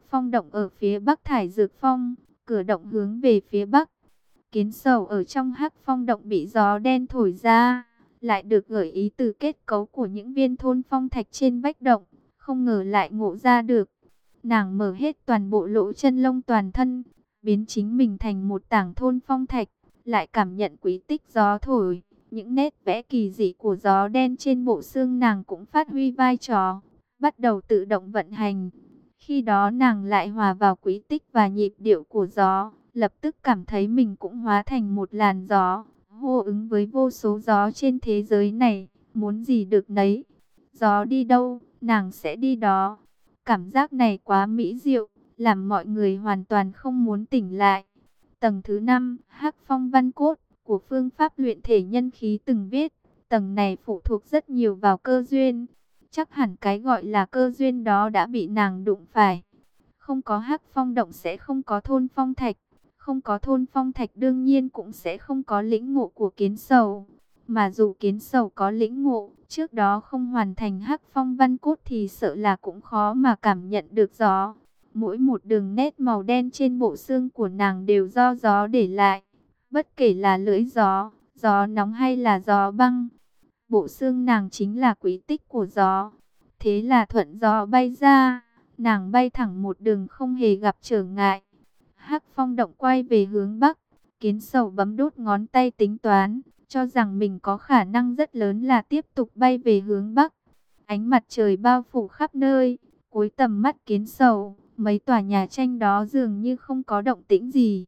phong động ở phía bắc thải dược phong, cửa động hướng về phía bắc. Kiến sầu ở trong hắc phong động bị gió đen thổi ra, lại được gợi ý từ kết cấu của những viên thôn phong thạch trên vách động, không ngờ lại ngộ ra được. Nàng mở hết toàn bộ lỗ chân lông toàn thân, biến chính mình thành một tảng thôn phong thạch, lại cảm nhận quý tích gió thổi. Những nét vẽ kỳ dị của gió đen trên bộ xương nàng cũng phát huy vai trò, bắt đầu tự động vận hành. Khi đó nàng lại hòa vào quý tích và nhịp điệu của gió, lập tức cảm thấy mình cũng hóa thành một làn gió, hô ứng với vô số gió trên thế giới này, muốn gì được nấy. Gió đi đâu, nàng sẽ đi đó. Cảm giác này quá mỹ diệu, làm mọi người hoàn toàn không muốn tỉnh lại. Tầng thứ 5, Hắc Phong Văn Cốt của phương pháp luyện thể nhân khí từng viết, tầng này phụ thuộc rất nhiều vào cơ duyên. Chắc hẳn cái gọi là cơ duyên đó đã bị nàng đụng phải. Không có Hắc Phong động sẽ không có thôn phong thạch, không có thôn phong thạch đương nhiên cũng sẽ không có lĩnh ngộ của Kiến Sầu. Mà dù Kiến Sầu có lĩnh ngộ, trước đó không hoàn thành Hắc Phong Văn Cốt thì sợ là cũng khó mà cảm nhận được gió. Mỗi một đường nét màu đen trên bộ xương của nàng đều do gió để lại. Bất kể là lưỡi gió, gió nóng hay là gió băng, bộ xương nàng chính là quý tích của gió. Thế là thuận gió bay ra, nàng bay thẳng một đường không hề gặp trở ngại. Hắc Phong động quay về hướng bắc, Kiến Sầu bấm đốt ngón tay tính toán, cho rằng mình có khả năng rất lớn là tiếp tục bay về hướng bắc. Ánh mặt trời bao phủ khắp nơi, cuối tầm mắt Kiến Sầu, mấy tòa nhà tranh đó dường như không có động tĩnh gì.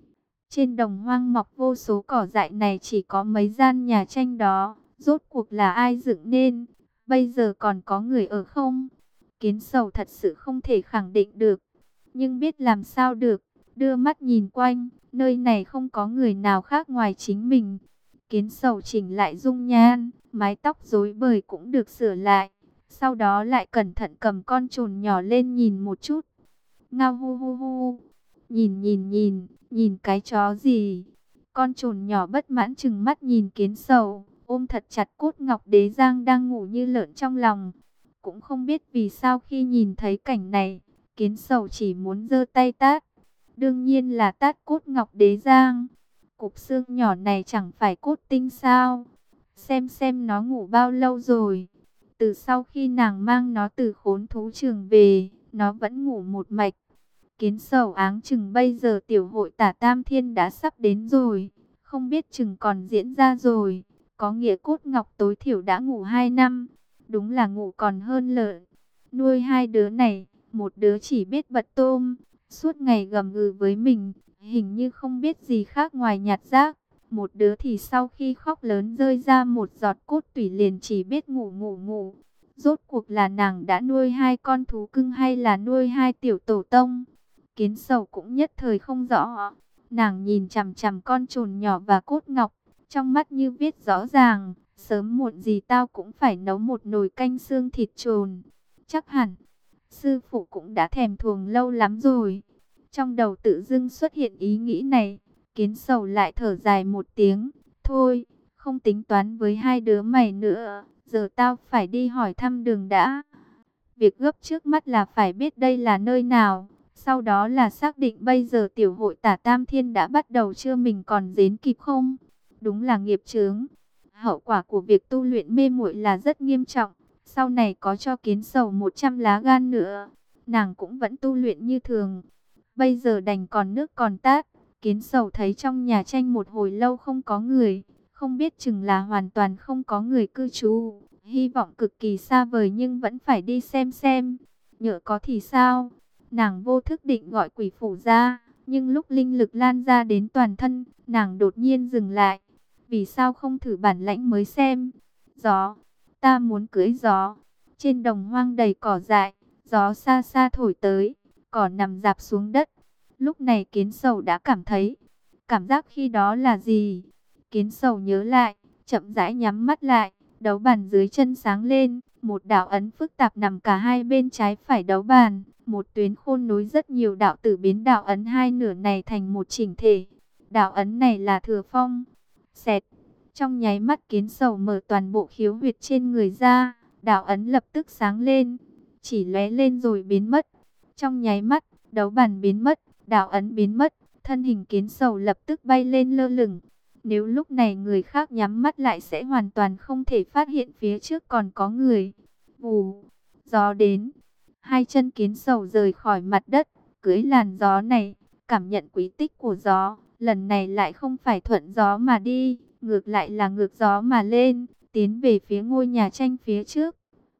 Trên đồng hoang mọc vô số cỏ dại này chỉ có mấy gian nhà tranh đó, rốt cuộc là ai dựng nên, bây giờ còn có người ở không? Kiến Sầu thật sự không thể khẳng định được, nhưng biết làm sao được, đưa mắt nhìn quanh, nơi này không có người nào khác ngoài chính mình. Kiến Sầu chỉnh lại dung nhan, mái tóc rối bời cũng được sửa lại, sau đó lại cẩn thận cầm con trồn nhỏ lên nhìn một chút. Ngao hu hu hu, nhìn cái chó gì? Con trồn nhỏ bất mãn trừng mắt nhìn Kiến Sầu, ôm thật chặt cốt ngọc đế giang đang ngủ như lợn trong lòng. Cũng không biết vì sao khi nhìn thấy cảnh này, Kiến Sầu chỉ muốn giơ tay tát. Đương nhiên là tát cốt ngọc đế giang. Cục xương nhỏ này chẳng phải cốt tinh sao? Xem nó ngủ bao lâu rồi. Từ sau khi nàng mang nó từ khốn thú trường về, nó vẫn ngủ một mạch. Kiến Sầu áng chừng bây giờ tiểu hội tả Tam Thiên đã sắp đến rồi, không biết chừng còn diễn ra rồi. Có nghĩa cốt ngọc tối thiểu đã ngủ 2 năm, đúng là ngủ còn hơn lợn. Nuôi hai đứa này, một đứa chỉ biết bật tôm, suốt ngày gầm gừ với mình, hình như không biết gì khác ngoài nhặt rác. Một đứa thì sau khi khóc lớn rơi ra một giọt cốt tủy liền chỉ biết ngủ. Rốt cuộc là nàng đã nuôi hai con thú cưng hay là nuôi hai tiểu tổ tông? Kiến Sầu cũng nhất thời không rõ. Nàng nhìn chằm chằm con trồn nhỏ và cốt ngọc, trong mắt như viết rõ ràng, sớm muộn gì tao cũng phải nấu một nồi canh xương thịt trồn. Chắc hẳn, sư phụ cũng đã thèm thuồng lâu lắm rồi. Trong đầu tự dưng xuất hiện ý nghĩ này, Kiến Sầu lại thở dài một tiếng. Thôi, không tính toán với hai đứa mày nữa, giờ tao phải đi hỏi thăm đường đã. Việc gấp trước mắt là phải biết đây là nơi nào. Sau đó là xác định bây giờ tiểu hội tả Tam Thiên đã bắt đầu chưa, mình còn đến kịp không? Đúng là nghiệp chướng. Hậu quả của việc tu luyện mê muội là rất nghiêm trọng. Sau này có cho Kiến Sầu 100 lá gan nữa, nàng cũng vẫn tu luyện như thường. Bây giờ đành còn nước còn tát. Kiến Sầu thấy trong nhà tranh một hồi lâu không có người, không biết chừng là hoàn toàn không có người cư trú. Hy vọng cực kỳ xa vời nhưng vẫn phải đi xem. Nhỡ có thì sao? Nàng vô thức định gọi quỷ phủ ra, nhưng lúc linh lực lan ra đến toàn thân, nàng đột nhiên dừng lại. Vì sao không thử bản lãnh mới xem? Gió, ta muốn cưỡi gió. Trên đồng hoang đầy cỏ dại, gió xa xa thổi tới, cỏ nằm rạp xuống đất. Lúc này Kiến Sầu đã cảm thấy, cảm giác khi đó là gì? Kiến Sầu nhớ lại, chậm rãi nhắm mắt lại, đấu bàn dưới chân sáng lên, một đạo ấn phức tạp nằm cả hai bên trái phải đấu bàn. Một tuyến khôn nối rất nhiều đạo tử biến đạo ấn hai nửa này thành một chỉnh thể. Đạo ấn này là Thừa Phong. Xẹt. Trong nháy mắt Kiến Sầu mở toàn bộ khiếu huyệt trên người ra. Đạo ấn lập tức sáng lên. Chỉ lóe lên rồi biến mất. Trong nháy mắt, Đấu bản biến mất, đạo ấn biến mất, thân hình Kiến Sầu lập tức bay lên lơ lửng. Nếu lúc này người khác nhắm mắt lại sẽ hoàn toàn không thể phát hiện phía trước còn có người. Vù, gió đến, hai chân Kiến Sầu rời khỏi mặt đất, cưỡi làn gió này, cảm nhận quý tích của gió. Lần này lại không phải thuận gió mà đi, ngược lại là ngược gió mà lên, tiến về phía ngôi nhà tranh phía trước.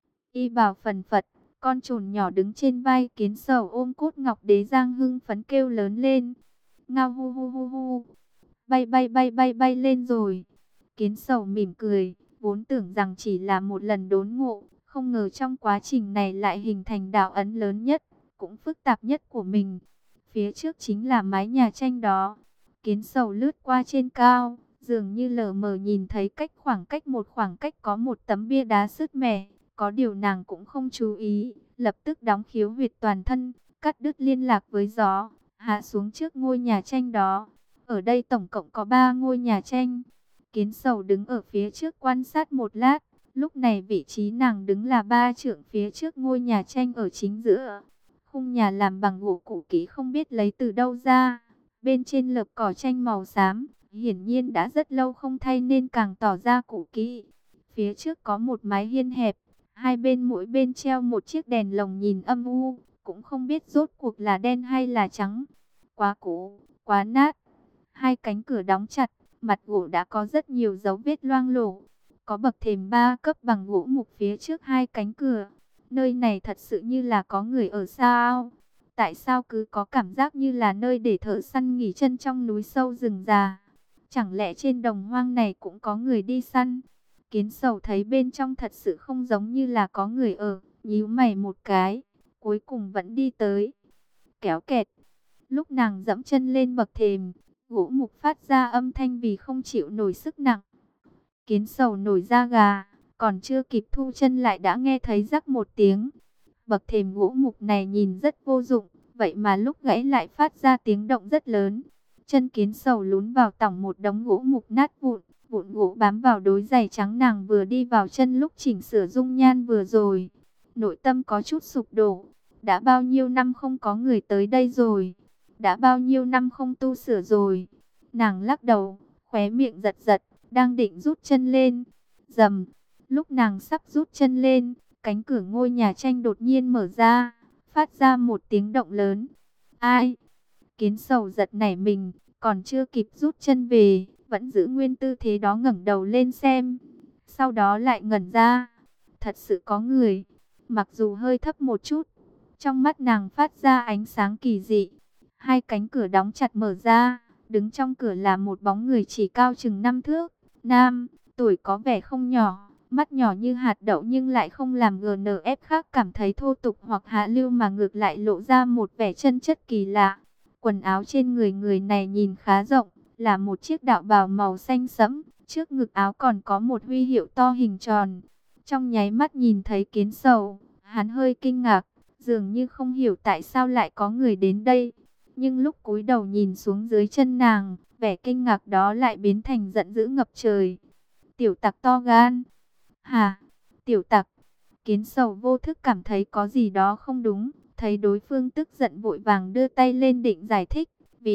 Y bào phần phật, con trồn nhỏ đứng trên vai Kiến Sầu ôm cốt ngọc đế giang hưng phấn kêu lớn lên. Ngao hu hu hu hu, bay bay bay bay bay lên rồi. Kiến Sầu mỉm cười, vốn tưởng rằng chỉ là một lần đốn ngộ, không ngờ trong quá trình này lại hình thành đạo ấn lớn nhất, cũng phức tạp nhất của mình. Phía trước chính là mái nhà tranh đó. Kiến Sầu lướt qua trên cao, dường như lờ mờ nhìn thấy khoảng cách có một tấm bia đá sứt mẻ. Có điều nàng cũng không chú ý, lập tức đóng khiếu huyệt toàn thân, cắt đứt liên lạc với gió, hạ xuống trước ngôi nhà tranh đó. Ở đây tổng cộng có 3 ngôi nhà tranh. Kiến Sầu đứng ở phía trước quan sát một lát, lúc này vị trí nàng đứng là 3 trượng phía trước ngôi nhà tranh ở chính giữa. Khung nhà làm bằng gỗ cũ kỹ không biết lấy từ đâu ra, bên trên lợp cỏ tranh màu xám, hiển nhiên đã rất lâu không thay nên càng tỏ ra cũ kỹ. Phía trước có một mái hiên hẹp, hai bên mỗi bên treo một chiếc đèn lồng nhìn âm u, cũng không biết rốt cuộc là đen hay là trắng. Quá cũ, quá nát. Hai cánh cửa đóng chặt, mặt gỗ đã có rất nhiều dấu vết loang lổ. Có bậc thềm 3 cấp bằng gỗ mục phía trước hai cánh cửa. Nơi này thật sự như là có người ở sao? Tại sao cứ có cảm giác như là nơi để thợ săn nghỉ chân trong núi sâu rừng già? Chẳng lẽ trên đồng hoang này cũng có người đi săn? Kiến Sầu thấy bên trong thật sự không giống như là có người ở, nhíu mày một cái, cuối cùng vẫn đi tới. Kéo kẹt, lúc nàng dẫm chân lên bậc thềm, gỗ mục phát ra âm thanh vì không chịu nổi sức nặng. Kiến Sầu nổi da gà, còn chưa kịp thu chân lại đã nghe thấy rắc một tiếng. Bậc thềm gỗ mục này nhìn rất vô dụng, vậy mà lúc gãy lại phát ra tiếng động rất lớn. Chân Kiến Sầu lún vào tỏng một đống gỗ mục nát vụn. Vụn gỗ bám vào đôi giày trắng nàng vừa đi vào chân lúc chỉnh sửa dung nhan vừa rồi. Nội tâm có chút sụp đổ. Đã bao nhiêu năm không có người tới đây rồi. Đã bao nhiêu năm không tu sửa rồi. Nàng lắc đầu, khóe miệng giật giật, đang định rút chân lên. Rầm, lúc nàng sắp rút chân lên, cánh cửa ngôi nhà tranh đột nhiên mở ra, phát ra một tiếng động lớn. Ai? Kiến Sầu giật nảy mình, còn chưa kịp rút chân về, vẫn giữ nguyên tư thế đó ngẩng đầu lên xem. Sau đó lại ngẩn ra. Thật sự có người, mặc dù hơi thấp một chút. Trong mắt nàng phát ra ánh sáng kỳ dị. Hai cánh cửa đóng chặt mở ra. Đứng trong cửa là một bóng người chỉ cao chừng 5 thước. Nam, tuổi có vẻ không nhỏ. Mắt nhỏ như hạt đậu nhưng lại không làm GNF khác cảm thấy thô tục hoặc hạ lưu mà ngược lại lộ ra một vẻ chân chất kỳ lạ. Quần áo trên người người này nhìn khá rộng, là một chiếc đạo bào màu xanh sẫm, trước ngực áo còn có một huy hiệu to hình tròn. Trong nháy mắt nhìn thấy Kiến Sầu, hắn hơi kinh ngạc, dường như không hiểu tại sao lại có người đến đây. Nhưng lúc cúi đầu nhìn xuống dưới chân nàng, vẻ kinh ngạc đó lại biến thành giận dữ ngập trời. Tiểu tặc to gan. Hả? Tiểu tặc. Kiến Sầu vô thức cảm thấy có gì đó không đúng, thấy đối phương tức giận vội vàng đưa tay lên định giải thích.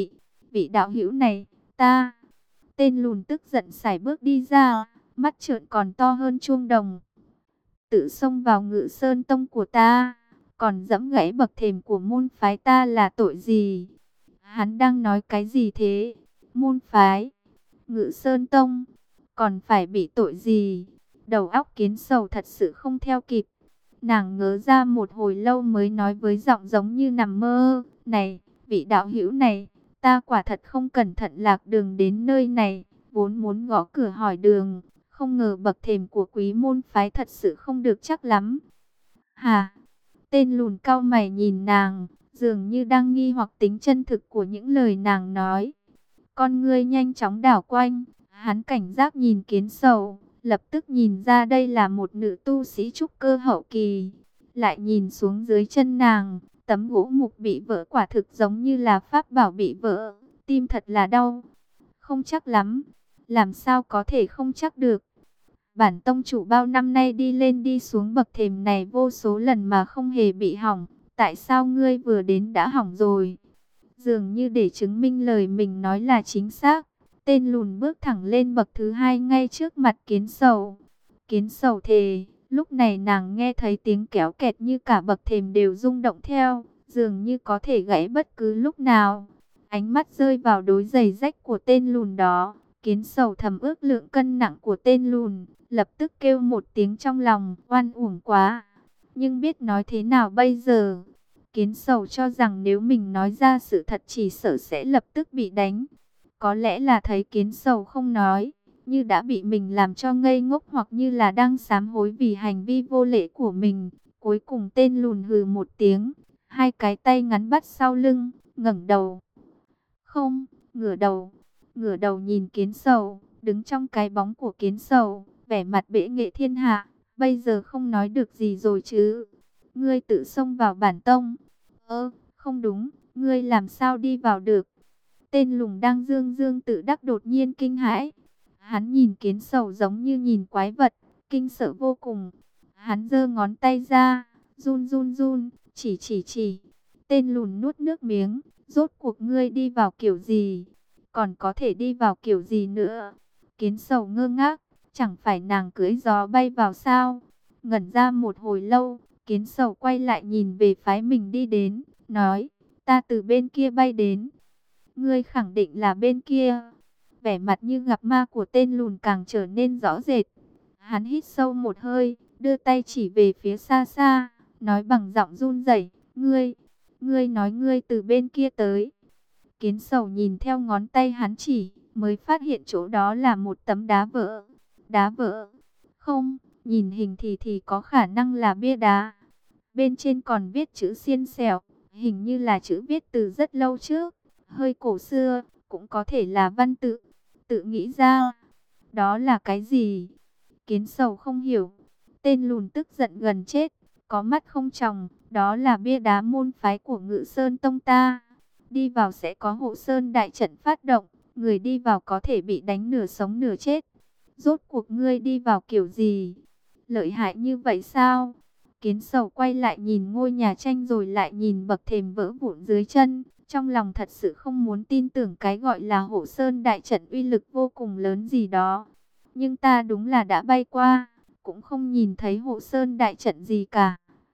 Vị đạo hữu này, ta. Tên lùn tức giận sải bước đi ra, mắt trợn còn to hơn chuông đồng. Tự xông vào Ngự Sơn Tông của ta, còn dẫm gãy bậc thềm của môn phái ta là tội gì? Hắn đang nói cái gì thế? Môn phái, Ngự Sơn Tông, còn phải bị tội gì? Đầu óc Kiến Sầu thật sự không theo kịp. Nàng ngớ ra một hồi lâu mới nói với giọng giống như nằm mơ. Này, vị đạo hữu này, ta quả thật không cẩn thận lạc đường đến nơi này, vốn muốn gõ cửa hỏi đường, không ngờ bậc thềm của quý môn phái thật sự không được chắc lắm. Hà, tên lùn cau mày nhìn nàng, dường như đang nghi hoặc tính chân thực của những lời nàng nói. Con ngươi nhanh chóng đảo quanh, hắn cảnh giác nhìn Kiến Sầu, lập tức nhìn ra đây là một nữ tu sĩ trúc cơ hậu kỳ. Lại nhìn xuống dưới chân nàng, tấm gỗ mục bị vỡ quả thực giống như là pháp bảo bị vỡ, tim thật là đau. Không chắc lắm, làm sao có thể không chắc được. Bản tông chủ bao năm nay đi lên đi xuống bậc thềm này vô số lần mà không hề bị hỏng, Tại sao ngươi vừa đến đã hỏng rồi? Dường như để chứng minh lời mình nói là chính xác, tên lùn bước thẳng lên bậc thứ hai ngay trước mặt Kiến Sầu. Kiến Sầu thề, lúc này nàng nghe thấy tiếng kéo kẹt như cả bậc thềm đều rung động theo, dường như có thể gãy bất cứ lúc nào. Ánh mắt rơi vào đôi giày rách của tên lùn đó, Kiến Sầu thầm ước lượng cân nặng của tên lùn, lập tức kêu một tiếng trong lòng, oan uổng quá. Nhưng biết nói thế nào bây giờ? Kiến Sầu cho rằng nếu mình nói ra sự thật chỉ sợ sẽ lập tức bị đánh. Có lẽ là thấy Kiến Sầu không nói, như đã bị mình làm cho ngây ngốc, hoặc như là đang sám hối vì hành vi vô lễ của mình. Cuối cùng tên lùn hừ một tiếng, hai cái tay ngắn bắt sau lưng, ngẩng đầu. Không, ngửa đầu nhìn Kiến Sầu, đứng trong cái bóng của Kiến Sầu, vẻ mặt bệ nghệ thiên hạ, bây giờ không nói được gì rồi chứ. Ngươi tự xông vào bản tông. Không đúng, ngươi làm sao đi vào được? Tên lùn đang dương dương tự đắc đột nhiên kinh hãi. Hắn nhìn Kiến Sầu giống như nhìn quái vật, kinh sợ vô cùng. Hắn giơ ngón tay ra, run run run, chỉ. Tên lùn nuốt nước miếng, rốt cuộc ngươi đi vào kiểu gì? Còn có thể đi vào kiểu gì nữa? Kiến Sầu ngơ ngác, chẳng phải nàng cưỡi gió bay vào sao? Ngẩn ra một hồi lâu, Kiến Sầu quay lại nhìn về phái mình đi đến, nói, ta từ bên kia bay đến. Ngươi khẳng định là bên kia. Vẻ mặt như gặp ma của tên lùn càng trở nên rõ rệt. Hắn hít sâu một hơi, đưa tay chỉ về phía xa xa, nói bằng giọng run rẩy, ngươi nói ngươi từ bên kia tới. Kiến Sầu nhìn theo ngón tay hắn chỉ, mới phát hiện chỗ đó là một tấm đá vỡ. Đá vỡ? Không, nhìn hình thì có khả năng là bia đá. Bên trên còn viết chữ xiên xẻo, hình như là chữ viết từ rất lâu trước, hơi cổ xưa, cũng có thể là văn tự. Tự nghĩ ra, đó là cái gì? Kiến Sầu không hiểu. Tên lùn tức giận gần chết, có mắt không tròng, đó là bia đá môn phái của Ngự Sơn Tông ta. Đi vào sẽ có hộ sơn đại trận phát động, người đi vào có thể bị đánh nửa sống nửa chết. Rốt cuộc ngươi đi vào kiểu gì? Lợi hại như vậy sao? Kiến Sầu quay lại nhìn ngôi nhà tranh rồi lại nhìn bậc thềm vỡ vụn dưới chân. Trong lòng thật sự không muốn tin tưởng cái gọi là hộ sơn đại trận uy lực vô cùng lớn gì đó. Nhưng ta đúng là đã bay qua, cũng không nhìn thấy hộ sơn đại trận gì cả.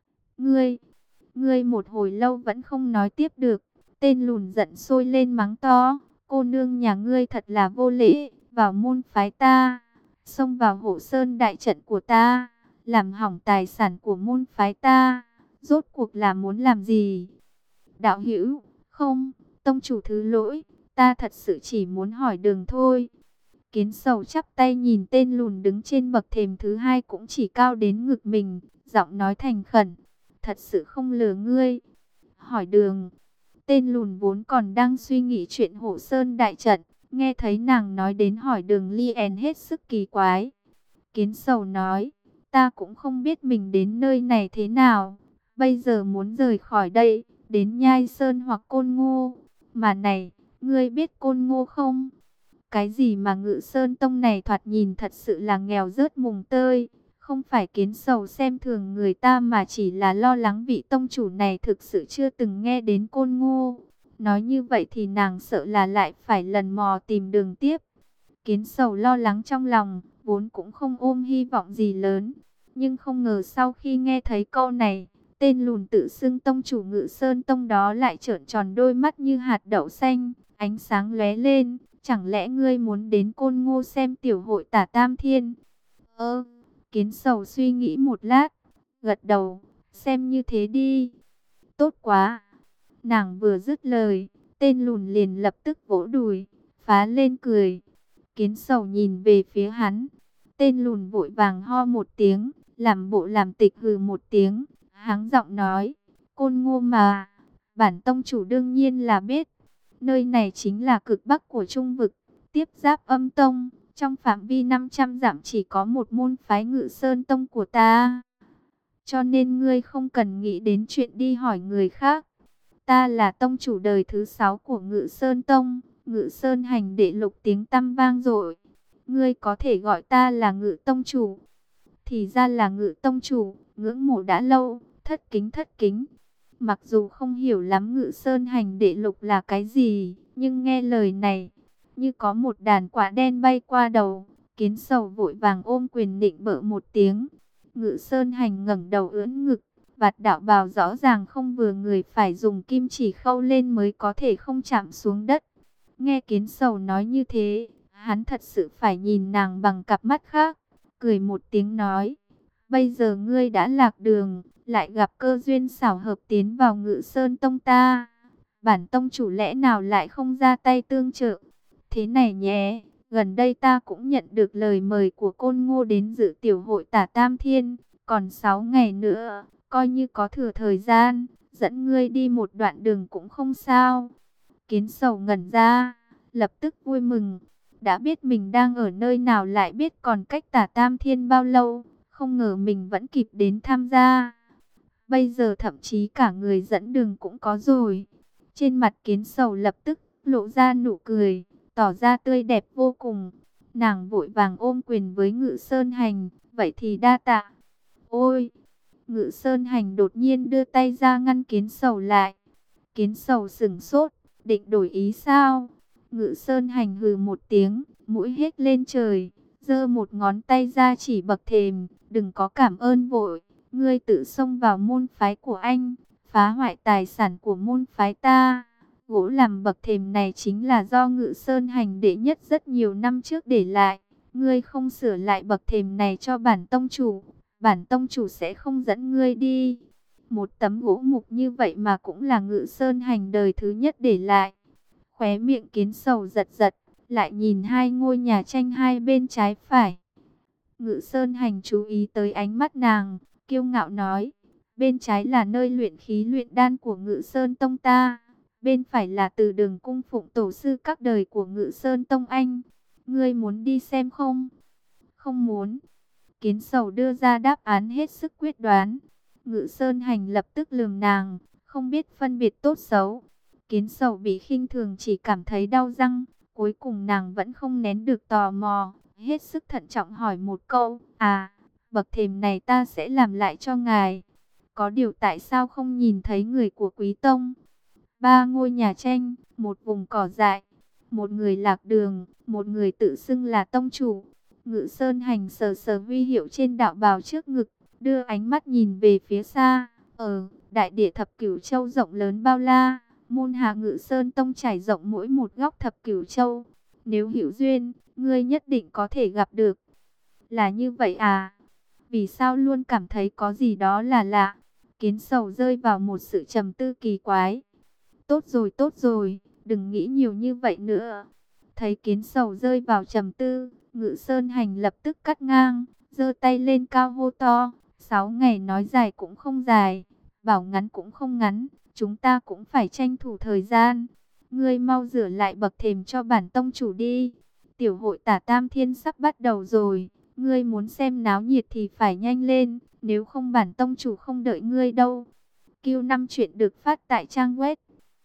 Ngươi một hồi lâu vẫn không nói tiếp được. Tên lùn giận sôi lên mắng to, cô nương nhà ngươi thật là vô lễ, vào môn phái ta, xông vào hộ sơn đại trận của ta, làm hỏng tài sản của môn phái ta, rốt cuộc là muốn làm gì? Đạo hữu, không, tông chủ thứ lỗi, ta thật sự chỉ muốn hỏi đường thôi. Kiến Sầu chắp tay nhìn tên lùn đứng trên bậc thềm thứ hai cũng chỉ cao đến ngực mình, giọng nói thành khẩn, thật sự không lừa ngươi. Hỏi đường. Tên lùn vốn còn đang suy nghĩ chuyện hộ sơn đại trận, nghe thấy nàng nói đến hỏi đường liền hết sức kỳ quái. Kiến Sầu nói, ta cũng không biết mình đến nơi này thế nào, bây giờ muốn rời khỏi đây, đến Nhai Sơn hoặc Côn Ngô. Mà này, ngươi biết Côn Ngô không? Cái gì mà Ngự Sơn Tông này thoạt nhìn thật sự là nghèo rớt mùng tơi. Không phải Kiến Sầu xem thường người ta mà chỉ là lo lắng vị tông chủ này thực sự chưa từng nghe đến Côn Ngô. Nói như vậy thì nàng sợ là lại phải lần mò tìm đường tiếp. Kiến Sầu lo lắng trong lòng, vốn cũng không ôm hy vọng gì lớn. Nhưng không ngờ sau khi nghe thấy câu này, tên lùn tự xưng tông chủ Ngự Sơn Tông đó lại trợn tròn đôi mắt như hạt đậu xanh, ánh sáng lóe lên. Chẳng lẽ ngươi muốn đến Côn Ngô xem tiểu hội Tả Tam Thiên? Kiến Sầu suy nghĩ một lát, gật đầu, xem như thế đi. Tốt quá. Nàng vừa dứt lời, tên lùn liền lập tức vỗ đùi, phá lên cười. Kiến Sầu nhìn về phía hắn. Tên lùn vội vàng ho một tiếng, làm bộ làm tịch hừ một tiếng, háng giọng nói, Côn Ngô mà, bản tông chủ đương nhiên là biết. Nơi này chính là cực bắc của Trung vực, tiếp giáp Âm Tông. Trong phạm vi 500 dặm chỉ có một môn phái Ngự Sơn Tông của ta. Cho nên ngươi không cần nghĩ đến chuyện đi hỏi người khác. Ta là tông chủ đời thứ 6 của Ngự Sơn Tông. Ngự Sơn hành đệ lục tiếng tăm vang dội. Ngươi có thể gọi ta là Ngự Tông chủ. Thì ra là Ngự Tông chủ, ngưỡng mộ đã lâu, thất kính thất kính. Mặc dù không hiểu lắm Ngự Sơn Hành Đệ Lục là cái gì, nhưng nghe lời này, như có một đàn quả đen bay qua đầu. Kiến Sầu vội vàng ôm quyền nịnh bợ một tiếng. Ngự Sơn Hành ngẩng đầu ưỡn ngực, vạt đạo bào rõ ràng không vừa người, phải dùng kim chỉ khâu lên mới có thể không chạm xuống đất. Nghe Kiến Sầu nói như thế, hắn thật sự phải nhìn nàng bằng cặp mắt khác, cười một tiếng nói: bây giờ ngươi đã lạc đường, lại gặp cơ duyên xảo hợp tiến vào Ngự Sơn Tông ta, bản tông chủ lẽ nào lại không ra tay tương trợ? Thế này nhé, gần đây ta cũng nhận được lời mời của Côn Ngô đến dự tiểu hội Tả Tam Thiên, còn 6 ngày nữa, coi như có thừa thời gian, dẫn ngươi đi một đoạn đường cũng không sao. Kiến Sầu ngẩn ra, lập tức vui mừng, đã biết mình đang ở nơi nào, lại biết còn cách Tả Tam Thiên bao lâu, không ngờ mình vẫn kịp đến tham gia. Bây giờ thậm chí cả người dẫn đường cũng có rồi. Trên mặt Kiến Sầu lập tức lộ ra nụ cười, tỏ ra tươi đẹp vô cùng. Nàng vội vàng ôm quyền với Ngự Sơn Hành, vậy thì đa tạ. Ôi! Ngự Sơn Hành đột nhiên đưa tay ra ngăn Kiến Sầu lại. Kiến Sầu sững sốt, định đổi ý sao? Ngự Sơn Hành hừ một tiếng, mũi hết lên trời, giơ một ngón tay ra chỉ bậc thềm, đừng có cảm ơn vội, ngươi tự xông vào môn phái của anh, phá hoại tài sản của môn phái ta. Gỗ làm bậc thềm này chính là do Ngự Sơn Hành đệ nhất rất nhiều năm trước để lại, ngươi không sửa lại bậc thềm này cho bản tông chủ, bản tông chủ sẽ không dẫn ngươi đi. Một tấm gỗ mục như vậy mà cũng là Ngự Sơn Hành đời thứ nhất để lại. Khóe miệng Kiến Sầu giật giật, lại nhìn hai ngôi nhà tranh hai bên trái phải. Ngự Sơn Hành chú ý tới ánh mắt nàng, kiêu ngạo nói: bên trái là nơi luyện khí luyện đan của Ngự Sơn Tông ta, bên phải là từ đường cung phụng tổ sư các đời của Ngự Sơn Tông anh. Ngươi muốn đi xem không? Không muốn. Kiến Sầu đưa ra đáp án hết sức quyết đoán. Ngự Sơn Hành lập tức lườm nàng, không biết phân biệt tốt xấu. Kiến Sầu bị khinh thường chỉ cảm thấy đau răng. Cuối cùng nàng vẫn không nén được tò mò, hết sức thận trọng hỏi một câu: à, bậc thềm này ta sẽ làm lại cho ngài. Có điều tại sao không nhìn thấy người của Quý Tông? Ba ngôi nhà tranh, một vùng cỏ dại, một người lạc đường, một người tự xưng là tông chủ. Ngự Sơn Hành sờ sờ huy hiệu trên đạo bào trước ngực, đưa ánh mắt nhìn về phía xa. Đại địa thập cửu châu rộng lớn bao la, môn hạ Ngự Sơn Tông trải rộng mỗi một góc thập cửu châu. Nếu hữu duyên, ngươi nhất định có thể gặp được. Là như vậy à? Vì sao luôn cảm thấy có gì đó là lạ? Kiến Sầu rơi vào một sự trầm tư kỳ quái. Tốt rồi, đừng nghĩ nhiều như vậy nữa. Thấy Kiến Sầu rơi vào trầm tư, Ngự Sơn Hành lập tức cắt ngang, giơ tay lên cao hô to: 6 ngày nói dài cũng không dài, bảo ngắn cũng không ngắn, chúng ta cũng phải tranh thủ thời gian. Ngươi mau rửa lại bậc thềm cho bản tông chủ đi. Tiểu hội Tả Tam Thiên sắp bắt đầu rồi, ngươi muốn xem náo nhiệt thì phải nhanh lên, nếu không bản tông chủ không đợi ngươi đâu. Q5 chuyện được phát tại trang web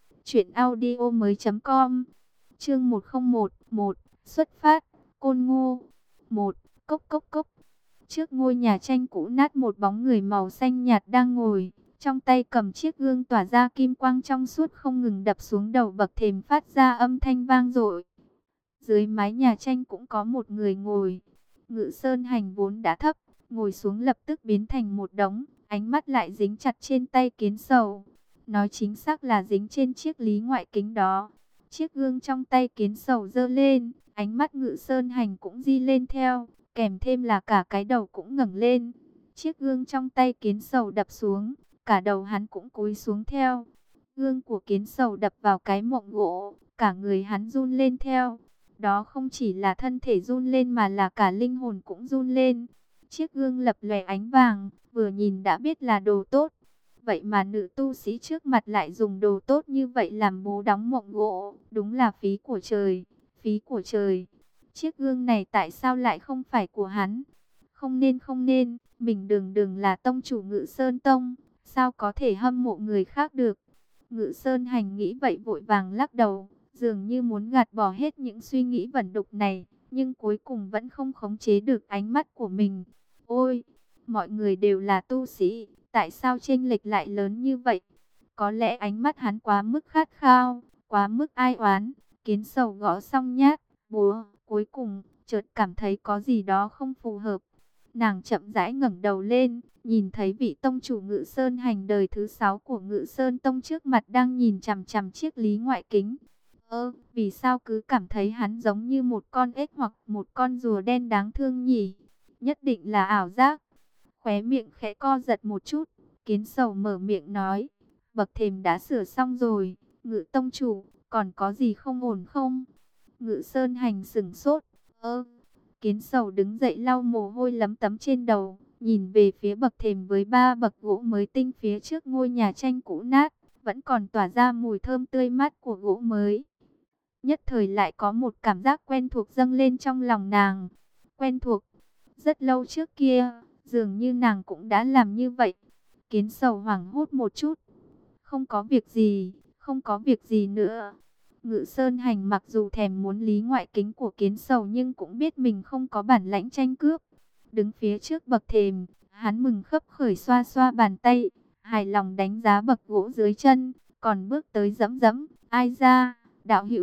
truyệnaudiomoi.com. Chương 1011, xuất phát. Côn Ngô. Cốc cốc cốc. Trước ngôi nhà tranh cũ nát, một bóng người màu xanh nhạt đang ngồi, trong tay cầm chiếc gương tỏa ra kim quang trong suốt, không ngừng đập xuống đầu bậc thềm phát ra âm thanh vang dội. Dưới mái nhà tranh cũng có một người ngồi. Ngự Sơn Hành vốn đã thấp, ngồi xuống lập tức biến thành một đống, ánh mắt lại dính chặt trên tay Kiến Sầu. Nói chính xác là dính trên chiếc lý ngoại kính đó. Chiếc gương trong tay Kiến Sầu giơ lên, ánh mắt Ngự Sơn Hành cũng di lên theo, kèm thêm là cả cái đầu cũng ngẩng lên. Chiếc gương trong tay Kiến Sầu đập xuống, cả đầu hắn cũng cúi xuống theo. Gương của Kiến Sầu đập vào cái mộng gỗ, cả người hắn run lên theo. Đó không chỉ là thân thể run lên mà là cả linh hồn cũng run lên. Chiếc gương lập lòe ánh vàng, vừa nhìn đã biết là đồ tốt. Vậy mà nữ tu sĩ trước mặt lại dùng đồ tốt như vậy làm bố đóng mộng gỗ, đúng là phí của trời, phí của trời. Chiếc gương này tại sao lại không phải của hắn? Không nên, mình đường đường là tông chủ Ngự Sơn Tông, sao có thể hâm mộ người khác được? Ngự Sơn Hành nghĩ vậy vội vàng lắc đầu, dường như muốn gạt bỏ hết những suy nghĩ vẩn đục này, nhưng cuối cùng vẫn không khống chế được ánh mắt của mình. Ôi, mọi người đều là tu sĩ, tại sao chênh lệch lại lớn như vậy? Có lẽ ánh mắt hắn quá mức khát khao, quá mức ai oán. Kiến Sầu gõ xong nhát búa, cuối cùng chợt cảm thấy có gì đó không phù hợp. Nàng chậm rãi ngẩng đầu lên, nhìn thấy vị tông chủ Ngự Sơn Hành đời thứ 6 của Ngự Sơn Tông trước mặt đang nhìn chằm chằm chiếc lý ngoại kính. Vì sao cứ cảm thấy hắn giống như một con ếch hoặc một con rùa đen đáng thương nhỉ? Nhất định là ảo giác. Khóe miệng khẽ co giật một chút, Kiến Sầu mở miệng nói, bậc thềm đã sửa xong rồi, Ngự tông chủ, còn có gì không ổn không? Ngự Sơn Hành sững sốt, Kiến Sầu đứng dậy lau mồ hôi lấm tấm trên đầu, nhìn về phía bậc thềm với 3 bậc gỗ mới tinh phía trước ngôi nhà tranh cũ nát, vẫn còn tỏa ra mùi thơm tươi mát của gỗ mới. Nhất thời lại có một cảm giác quen thuộc dâng lên trong lòng nàng. Quen thuộc, rất lâu trước kia, dường như nàng cũng đã làm như vậy. Kiến Sầu hoảng hốt một chút. Không có việc gì, không có việc gì nữa. Ngự Sơn Hành mặc dù thèm muốn lý ngoại kính của Kiến Sầu nhưng cũng biết mình không có bản lãnh tranh cướp. Đứng phía trước bậc thềm, hắn mừng khấp khởi xoa xoa bàn tay, hài lòng đánh giá bậc gỗ dưới chân, còn bước tới giẫm giẫm, ai ra, đạo hữu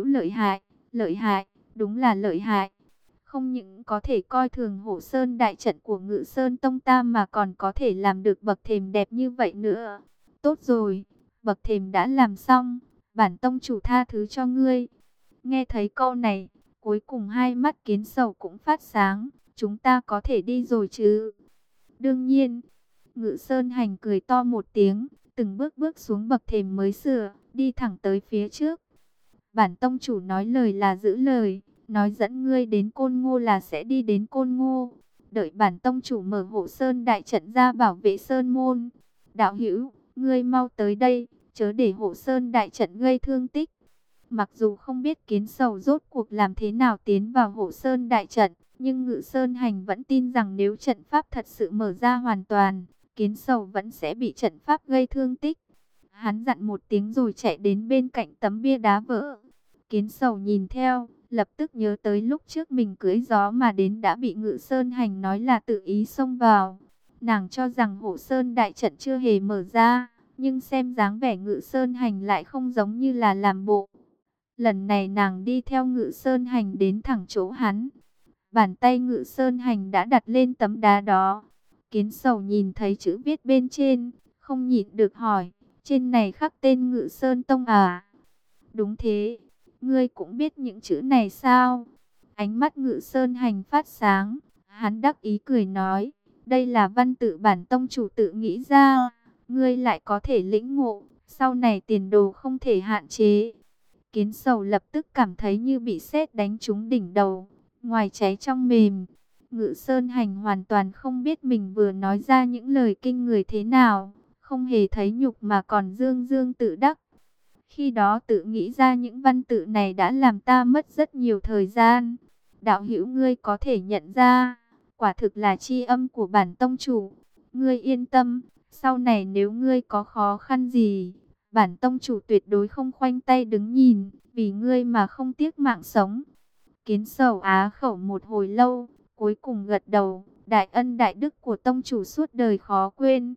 lợi hại, đúng là lợi hại. Không những có thể coi thường Hổ Sơn đại trận của Ngự Sơn Tông ta mà còn có thể làm được bậc thềm đẹp như vậy nữa. Tốt rồi, bậc thềm đã làm xong, bản tông chủ tha thứ cho ngươi. Nghe thấy câu này, cuối cùng hai mắt Kiến Sầu cũng phát sáng, chúng ta có thể đi rồi chứ? Đương nhiên. Ngự Sơn Hành cười to một tiếng, từng bước bước xuống bậc thềm mới sửa, đi thẳng tới phía trước. Bản tông chủ nói lời là giữ lời, nói dẫn ngươi đến Côn Ngô là sẽ đi đến Côn Ngô. Đợi bản tông chủ mở Hộ Sơn đại trận ra bảo vệ sơn môn. Đạo hữu, ngươi mau tới đây, chớ để Hộ Sơn đại trận gây thương tích. Mặc dù không biết Kiến Sầu rốt cuộc làm thế nào tiến vào Hộ Sơn đại trận, nhưng Ngự Sơn Hành vẫn tin rằng nếu trận pháp thật sự mở ra hoàn toàn, Kiến Sầu vẫn sẽ bị trận pháp gây thương tích. Hắn dặn một tiếng rồi chạy đến bên cạnh tấm bia đá vỡ. Kiến Sầu nhìn theo, lập tức nhớ tới lúc trước mình cưỡi gió mà đến đã bị Ngự Sơn Hành nói là tự ý xông vào. Nàng cho rằng Hộ Sơn đại trận chưa hề mở ra, nhưng xem dáng vẻ Ngự Sơn Hành lại không giống như là làm bộ. Lần này nàng đi theo Ngự Sơn Hành đến thẳng chỗ hắn. Bàn tay Ngự Sơn Hành đã đặt lên tấm đá đó. Kiến Sầu nhìn thấy chữ viết bên trên, không nhịn được hỏi, trên này khắc tên Ngự Sơn Tông à? Đúng thế, ngươi cũng biết những chữ này sao? Ánh mắt Ngự Sơn Hành phát sáng, hắn đắc ý cười nói, đây là văn tự bản tông chủ tự nghĩ ra, ngươi lại có thể lĩnh ngộ, sau này tiền đồ không thể hạn chế. Kiến Sầu lập tức cảm thấy như bị sét đánh trúng đỉnh đầu, ngoài cháy trong mềm. Ngự Sơn Hành hoàn toàn không biết mình vừa nói ra những lời kinh người thế nào, không hề thấy nhục mà còn dương dương tự đắc. Khi đó tự nghĩ ra những văn tự này đã làm ta mất rất nhiều thời gian. Đạo hữu ngươi có thể nhận ra, quả thực là tri âm của bản tông chủ. Ngươi yên tâm, sau này nếu ngươi có khó khăn gì, bản tông chủ tuyệt đối không khoanh tay đứng nhìn, vì ngươi mà không tiếc mạng sống. Kiến Sầu á khẩu một hồi lâu, cuối cùng gật đầu, đại ân đại đức của tông chủ suốt đời khó quên.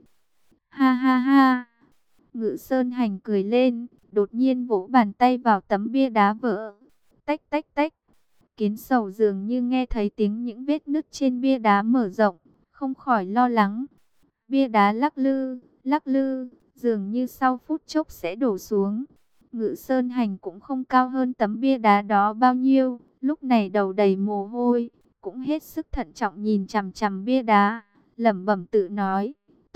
Ha ha ha. Ngự Sơn Hành cười lên, đột nhiên vỗ bàn tay vào tấm bia đá vỡ. Tách tách tách. Kiến Sầu dường như nghe thấy tiếng những vết nứt trên bia đá mở rộng, không khỏi lo lắng. Bia đá lắc lư, dường như sau phút chốc sẽ đổ xuống. Ngự Sơn Hành cũng không cao hơn tấm bia đá đó bao nhiêu, lúc này đầu đầy mồ hôi, cũng hết sức thận trọng nhìn chằm chằm bia đá, lẩm bẩm tự nói,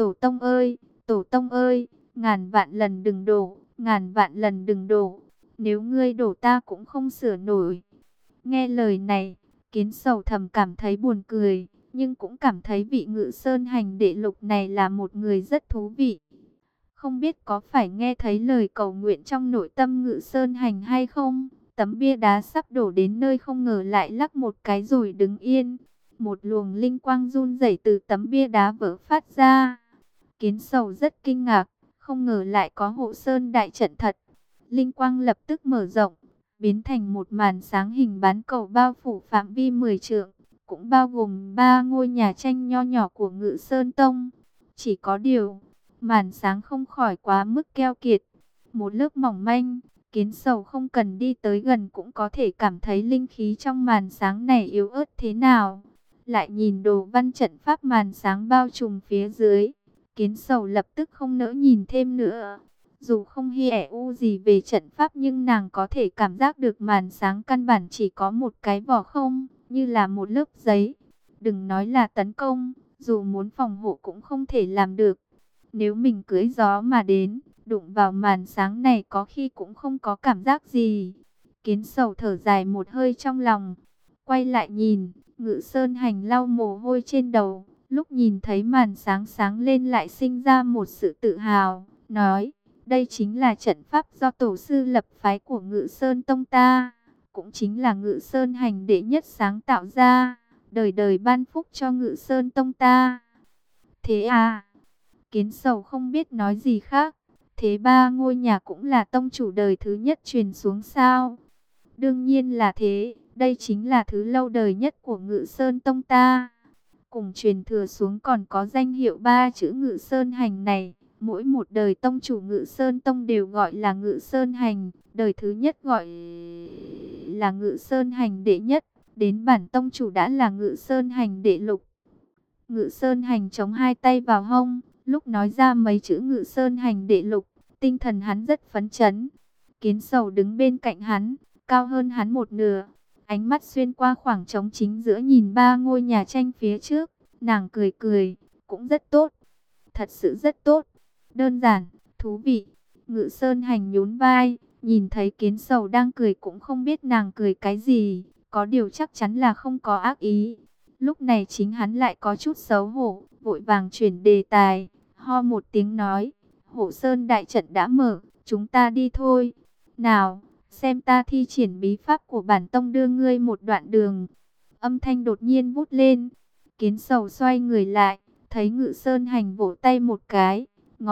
Tổ tông ơi, ngàn vạn lần đừng đổ, ngàn vạn lần đừng đổ, nếu ngươi đổ ta cũng không sửa nổi. Nghe lời này, Kiến Sầu thầm cảm thấy buồn cười, nhưng cũng cảm thấy vị Ngự Sơn Hành đệ lục này là một người rất thú vị. Không biết có phải nghe thấy lời cầu nguyện trong nội tâm Ngự Sơn Hành hay không? Tấm bia đá sắp đổ đến nơi không ngờ lại lắc một cái rồi đứng yên. Một luồng linh quang run rẩy từ tấm bia đá vỡ phát ra. Kiến Sầu rất kinh ngạc, không ngờ lại có Hộ Sơn đại trận thật. Linh quang lập tức mở rộng, biến thành một màn sáng hình bán cầu bao phủ phạm vi 10 trượng, cũng bao gồm 3 ngôi nhà tranh nho nhỏ của Ngự Sơn Tông. Chỉ có điều, màn sáng không khỏi quá mức keo kiệt, một lớp mỏng manh. Kiến Sầu không cần đi tới gần cũng có thể cảm thấy linh khí trong màn sáng này yếu ớt thế nào. Lại nhìn đồ văn trận pháp màn sáng bao trùm phía dưới, Kiến Sầu lập tức không nỡ nhìn thêm nữa. Dù không hi ẻ u gì về trận pháp nhưng nàng có thể cảm giác được màn sáng căn bản chỉ có một cái vỏ không, như là một lớp giấy. Đừng nói là tấn công, dù muốn phòng hộ cũng không thể làm được. Nếu mình cưỡi gió mà đến, đụng vào màn sáng này có khi cũng không có cảm giác gì. Kiến Sầu thở dài một hơi trong lòng, quay lại nhìn, Ngự Sơn Hành lau mồ hôi trên đầu, lúc nhìn thấy màn sáng sáng lên lại sinh ra một sự tự hào, nói, đây chính là trận pháp do tổ sư lập phái của Ngự Sơn Tông ta, cũng chính là Ngự Sơn Hành đệ nhất sáng tạo ra, đời đời ban phúc cho Ngự Sơn Tông ta. Thế à? Kiến Sầu không biết nói gì khác. Thế ba ngôi nhà cũng là tông chủ đời thứ nhất truyền xuống sao? Đương nhiên là thế, đây chính là thứ lâu đời nhất của Ngự Sơn Tông ta. Cùng truyền thừa xuống còn có danh hiệu ba chữ Ngự Sơn Hành này. Mỗi một đời tông chủ Ngự Sơn Tông đều gọi là Ngự Sơn Hành. Đời thứ nhất gọi là Ngự Sơn Hành đệ nhất. Đến bản tông chủ đã là Ngự Sơn Hành đệ lục. Ngự Sơn Hành chống hai tay vào hông. Lúc nói ra mấy chữ Ngự Sơn Hành đệ lục, tinh thần hắn rất phấn chấn. Kiến Sầu đứng bên cạnh hắn, cao hơn hắn một nửa. Ánh mắt xuyên qua khoảng trống chính giữa nhìn ba ngôi nhà tranh phía trước. Nàng cười cười, cũng rất tốt. Thật sự rất tốt. Đơn giản, thú vị. Ngự Sơn Hành nhún vai, nhìn thấy Kiến Sầu đang cười cũng không biết nàng cười cái gì. Có điều chắc chắn là không có ác ý. Lúc này chính hắn lại có chút xấu hổ, vội vàng chuyển đề tài. Ho một tiếng nói, Hộ Sơn đại trận đã mở, chúng ta đi thôi. Nào, xem ta thi triển bí pháp của bản tông đưa ngươi một đoạn đường. Âm thanh đột nhiên vút lên. Kiến Sầu xoay người lại, thấy Ngự Sơn Hành vỗ tay một cái,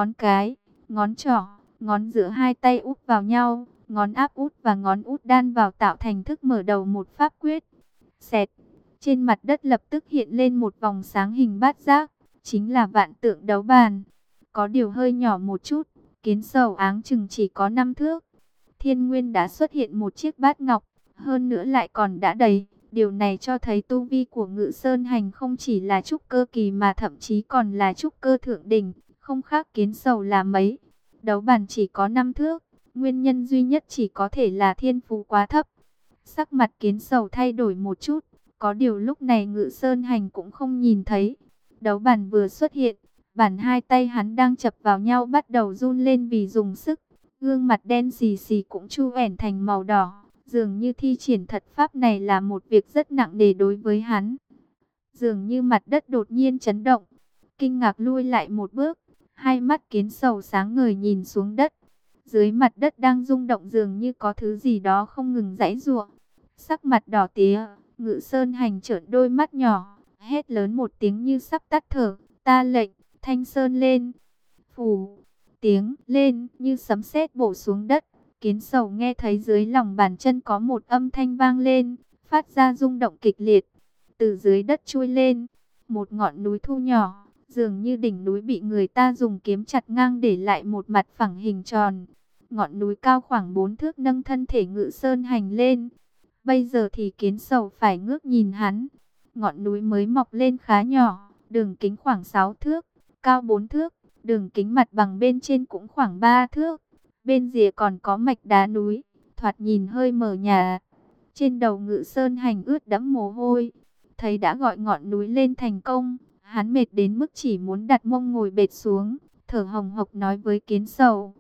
ngón trỏ, ngón giữa hai tay úp vào nhau, ngón áp út và ngón út đan vào tạo thành thức mở đầu một pháp quyết. Xẹt, trên mặt đất lập tức hiện lên một vòng sáng hình bát giác, chính là vạn tượng đấu bàn. Có điều hơi nhỏ một chút, Kiến Sầu áng chừng chỉ có 5 thước. Thiên Nguyên đã xuất hiện một chiếc bát ngọc, hơn nữa lại còn đã đầy. Điều này cho thấy tu vi của Ngự Sơn Hành không chỉ là trúc cơ kỳ mà thậm chí còn là trúc cơ thượng đỉnh, không khác Kiến Sầu là mấy. Đấu bàn chỉ có 5 thước, nguyên nhân duy nhất chỉ có thể là thiên phú quá thấp. Sắc mặt Kiến Sầu thay đổi một chút, có điều lúc này Ngự Sơn Hành cũng không nhìn thấy. Đấu bàn vừa xuất hiện, bản hai tay hắn đang chập vào nhau bắt đầu run lên vì dùng sức. Gương mặt đen xì xì cũng chu ẻn thành màu đỏ. Dường như thi triển thật pháp này là một việc rất nặng nề đối với hắn. Dường như mặt đất đột nhiên chấn động. Kinh ngạc lui lại một bước. Hai mắt Kiến Sầu sáng ngời nhìn xuống đất. Dưới mặt đất đang rung động dường như có thứ gì đó không ngừng giãy giụa. Sắc mặt đỏ tía, Ngự Sơn Hành trợn đôi mắt nhỏ, hét lớn một tiếng như sắp tắt thở. Ta lệnh, Thanh Sơn lên. Phù, tiếng lên như sấm sét bổ xuống đất. Kiến Sầu nghe thấy dưới lòng bàn chân có một âm thanh vang lên, phát ra rung động kịch liệt. Từ dưới đất chui lên, một ngọn núi thu nhỏ, dường như đỉnh núi bị người ta dùng kiếm chặt ngang để lại một mặt phẳng hình tròn. Ngọn núi cao khoảng 4 thước nâng thân thể Ngự Sơn Hành lên. Bây giờ thì Kiến Sầu phải ngước nhìn hắn. Ngọn núi mới mọc lên khá nhỏ, đường kính khoảng 6 thước, cao 4 thước, đường kính mặt bằng bên trên cũng khoảng 3 thước. Bên rìa còn có mạch đá núi, thoạt nhìn hơi mờ nhạt. Trên đầu Ngự Sơn Hành ướt đẫm mồ hôi. Thấy đã gọi ngọn núi lên thành công, hắn mệt đến mức chỉ muốn đặt mông ngồi bệt xuống. Thở hồng hộc nói với Kiến Sầu,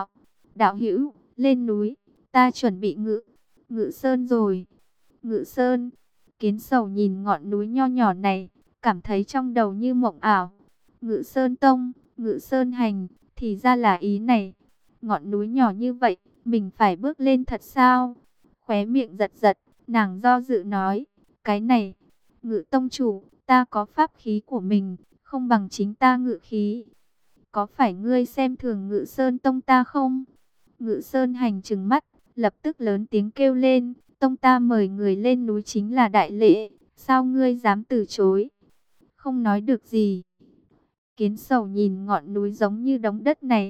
đạo hữu, lên núi, ta chuẩn bị Ngự Sơn rồi. Ngự Sơn, Kiến Sầu nhìn ngọn núi nho nhỏ này, cảm thấy trong đầu như mộng ảo. Ngự Sơn Tông, Ngự Sơn Hành, thì ra là ý này. Ngọn núi nhỏ như vậy, mình phải bước lên thật sao? Khóe miệng giật giật, nàng do dự nói, cái này, Ngự tông chủ, ta có pháp khí của mình, không bằng chính ta ngự khí. Có phải ngươi xem thường Ngự Sơn Tông ta không? Ngự Sơn Hành trừng mắt, lập tức lớn tiếng kêu lên, tông ta mời người lên núi chính là đại lễ, sao ngươi dám từ chối? Không nói được gì. Kiến Sầu nhìn ngọn núi giống như đống đất này,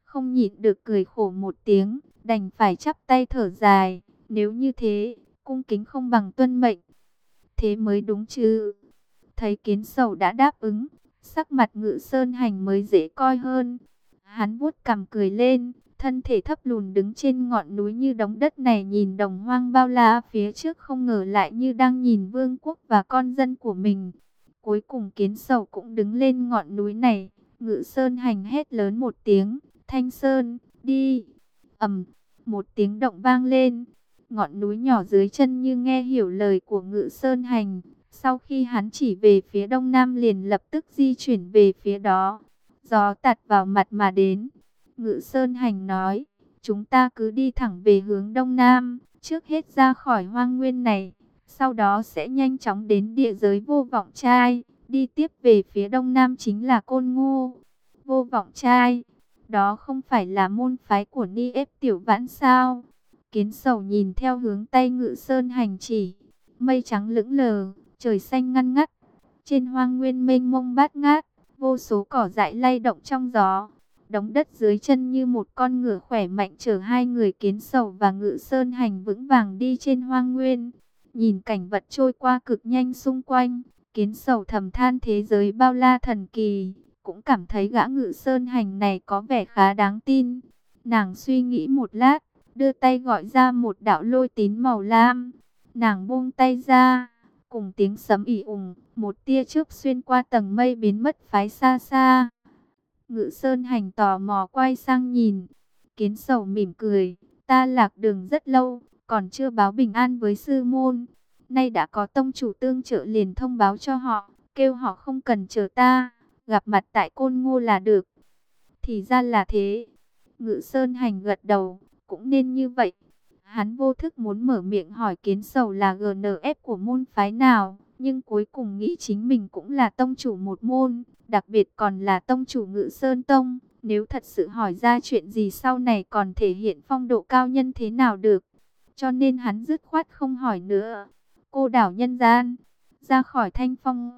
không nhịn được cười khổ một tiếng, đành phải chắp tay thở dài. Nếu như thế, cung kính không bằng tuân mệnh, thế mới đúng chứ. Thấy Kiến Sầu đã đáp ứng, sắc mặt Ngự Sơn Hành mới dễ coi hơn. Hắn vuốt cằm cười lên, thân thể thấp lùn đứng trên ngọn núi như đống đất này, nhìn đồng hoang bao la phía trước, không ngờ lại như đang nhìn vương quốc và con dân của mình. Cuối cùng Kiến Sầu cũng đứng lên ngọn núi này. Ngự Sơn Hành hét lớn một tiếng, Thanh Sơn, đi. Ầm, một tiếng động vang lên. Ngọn núi nhỏ dưới chân như nghe hiểu lời của Ngự Sơn Hành. Sau khi hắn chỉ về phía đông nam liền lập tức di chuyển về phía đó. Gió tạt vào mặt mà đến. Ngự Sơn Hành nói, chúng ta cứ đi thẳng về hướng đông nam, trước hết ra khỏi hoang nguyên này. Sau đó sẽ nhanh chóng đến địa giới Vô Vọng Trai. Đi tiếp về phía đông nam chính là Côn Ngô. Vô Vọng Trai, đó không phải là môn phái của Ni Ép Tiểu Vãn sao? Kiến Sầu nhìn theo hướng tay Ngự Sơn Hành chỉ. Mây trắng lững lờ, trời xanh ngăn ngắt. Trên hoang nguyên mênh mông bát ngát, vô số cỏ dại lay động trong gió. Đống đất dưới chân như một con ngựa khỏe mạnh chở hai người Kiến Sầu và Ngự Sơn Hành vững vàng đi trên hoang nguyên. Nhìn cảnh vật trôi qua cực nhanh xung quanh, Kiến Sầu thầm than thế giới bao la thần kỳ. Cũng cảm thấy gã Ngự Sơn Hành này có vẻ khá đáng tin. Nàng suy nghĩ một lát, đưa tay gọi ra một đạo lôi tín màu lam. Nàng buông tay ra, cùng tiếng sấm ì ùng, một tia chớp xuyên qua tầng mây biến mất phái xa xa. Ngự Sơn Hành tò mò quay sang nhìn. Kiến Sầu mỉm cười, ta lạc đường rất lâu, còn chưa báo bình an với sư môn. Nay đã có tông chủ tương trợ, liền thông báo cho họ, kêu họ không cần chờ ta, gặp mặt tại Côn Ngô là được. Thì ra là thế. Ngự Sơn Hành gật đầu, cũng nên như vậy. Hắn vô thức muốn mở miệng hỏi Kiến Sầu là GNF của môn phái nào, nhưng cuối cùng nghĩ chính mình cũng là tông chủ một môn, đặc biệt còn là tông chủ Ngự Sơn Tông. Nếu thật sự hỏi ra chuyện gì sau này còn thể hiện phong độ cao nhân thế nào được. Cho nên hắn dứt khoát không hỏi nữa. Cô đảo nhân gian, ra khỏi Thanh Phong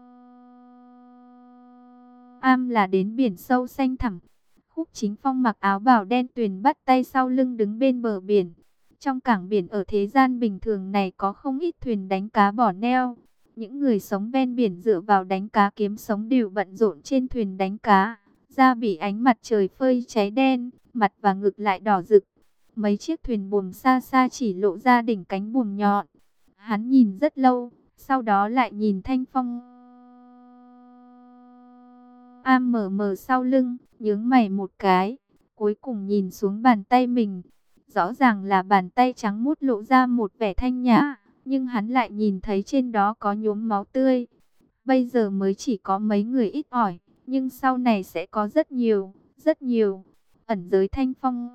Am là đến biển sâu xanh thẳm. Khúc Chính Phong mặc áo bào đen tuyền, bắt tay sau lưng đứng bên bờ biển. Trong cảng biển ở thế gian bình thường này có không ít thuyền đánh cá bỏ neo. Những người sống ven biển dựa vào đánh cá kiếm sống đều bận rộn trên thuyền đánh cá. Da bị ánh mặt trời phơi cháy đen, mặt và ngực lại đỏ rực. Mấy chiếc thuyền buồm xa xa chỉ lộ ra đỉnh cánh buồm nhọn. Hắn nhìn rất lâu, sau đó lại nhìn Thanh Phong Am mờ mờ sau lưng, nhướng mày một cái, cuối cùng nhìn xuống bàn tay mình. Rõ ràng là bàn tay trắng muốt lộ ra một vẻ thanh nhã, nhưng hắn lại nhìn thấy trên đó có nhuốm máu tươi. Bây giờ mới chỉ có mấy người ít ỏi, nhưng sau này sẽ có rất nhiều, rất nhiều. Ẩn giới Thanh Phong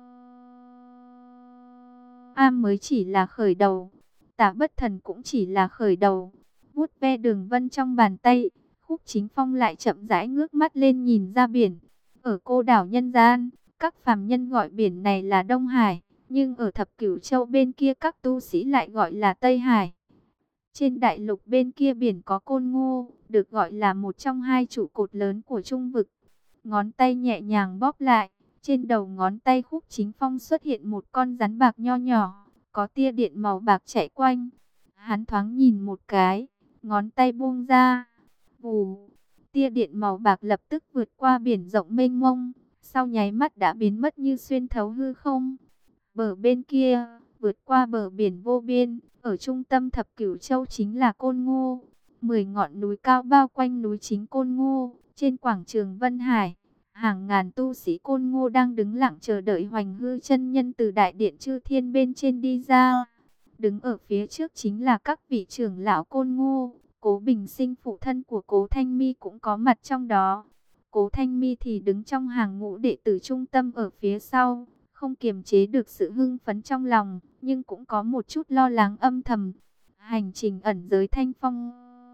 Am mới chỉ là khởi đầu, Tả Bất Thần cũng chỉ là khởi đầu. Vuốt ve đường vân trong bàn tay, Khúc Chính Phong lại chậm rãi ngước mắt lên nhìn ra biển. Ở cô đảo nhân gian, các phàm nhân gọi biển này là Đông Hải, nhưng ở Thập Cửu Châu bên kia các tu sĩ lại gọi là Tây Hải. Trên đại lục bên kia biển có Côn Ngô, được gọi là một trong hai trụ cột lớn của trung vực. Ngón tay nhẹ nhàng bóp lại, trên đầu ngón tay Khúc Chính Phong xuất hiện một con rắn bạc nho nhỏ, có tia điện màu bạc chạy quanh. Hắn thoáng nhìn một cái, ngón tay buông ra. Vù, tia điện màu bạc lập tức vượt qua biển rộng mênh mông, sau nháy mắt đã biến mất như xuyên thấu hư không. Bờ bên kia, vượt qua bờ biển vô biên, ở trung tâm Thập Cửu Châu chính là Côn Ngô. 10 ngọn núi cao bao quanh núi chính Côn Ngô, trên quảng trường Vân Hải. Hàng ngàn tu sĩ Côn Ngô đang đứng lặng chờ đợi Hoành Hư chân nhân từ đại điện Chư Thiên bên trên đi ra. Đứng ở phía trước chính là các vị trưởng lão Côn Ngô. Cố Bình Sinh phụ thân của Cố Thanh Mi cũng có mặt trong đó. Cố Thanh Mi thì đứng trong hàng ngũ đệ tử trung tâm ở phía sau, không kiềm chế được sự hưng phấn trong lòng, nhưng cũng có một chút lo lắng âm thầm. Hành trình ẩn giới Thanh Phong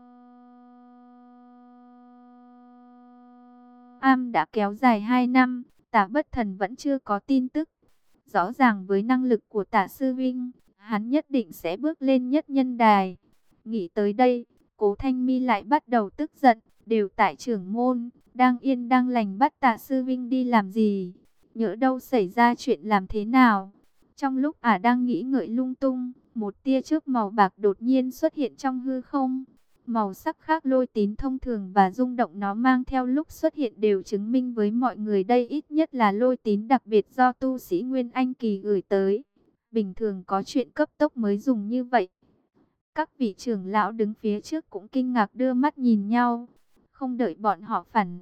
Am đã kéo dài 2 năm, Tả Bất Thần vẫn chưa có tin tức. Rõ ràng với năng lực của Tả Sư Vinh, hắn nhất định sẽ bước lên nhất nhân đài. Nghĩ tới đây, Cố Thanh Mi lại bắt đầu tức giận, đều tại trưởng môn, đang yên đang lành bắt Tả Sư Vinh đi làm gì. nhỡ đâu xảy ra chuyện làm thế nào. Trong lúc ả đang nghĩ ngợi lung tung, một tia chớp màu bạc đột nhiên xuất hiện trong hư không. Màu sắc khác Lôi Tín thông thường và rung động nó mang theo lúc xuất hiện đều chứng minh với mọi người đây ít nhất là Lôi Tín đặc biệt do tu sĩ Nguyên Anh Kỳ gửi tới. Bình thường có chuyện cấp tốc mới dùng như vậy. Các vị trưởng lão đứng phía trước cũng kinh ngạc đưa mắt nhìn nhau. Không đợi bọn họ phản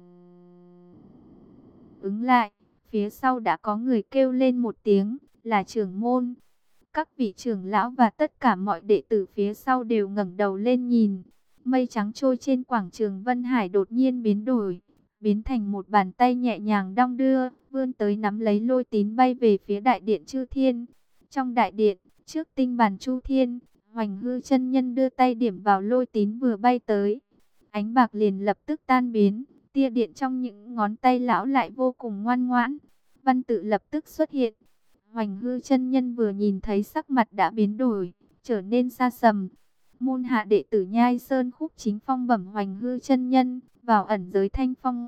ứng lại, phía sau đã có người kêu lên một tiếng, là trưởng môn. Các vị trưởng lão và tất cả mọi đệ tử phía sau đều ngẩng đầu lên nhìn. Mây trắng trôi trên quảng trường Vân Hải đột nhiên biến đổi, biến thành một bàn tay nhẹ nhàng đong đưa, vươn tới nắm lấy Lôi Tín bay về phía đại điện Chư Thiên. Trong đại điện, trước tinh bàn Chu Thiên, Hoành Hư chân nhân đưa tay điểm vào Lôi Tín vừa bay tới. Ánh bạc liền lập tức tan biến, tia điện trong những ngón tay lão lại vô cùng ngoan ngoãn. Văn tự lập tức xuất hiện. Hoành Hư chân nhân vừa nhìn thấy sắc mặt đã biến đổi, trở nên xa sầm. Môn hạ đệ tử Nhai Sơn Khúc Chính Phong bẩm Hoành Hư chân nhân, vào ẩn giới Thanh Phong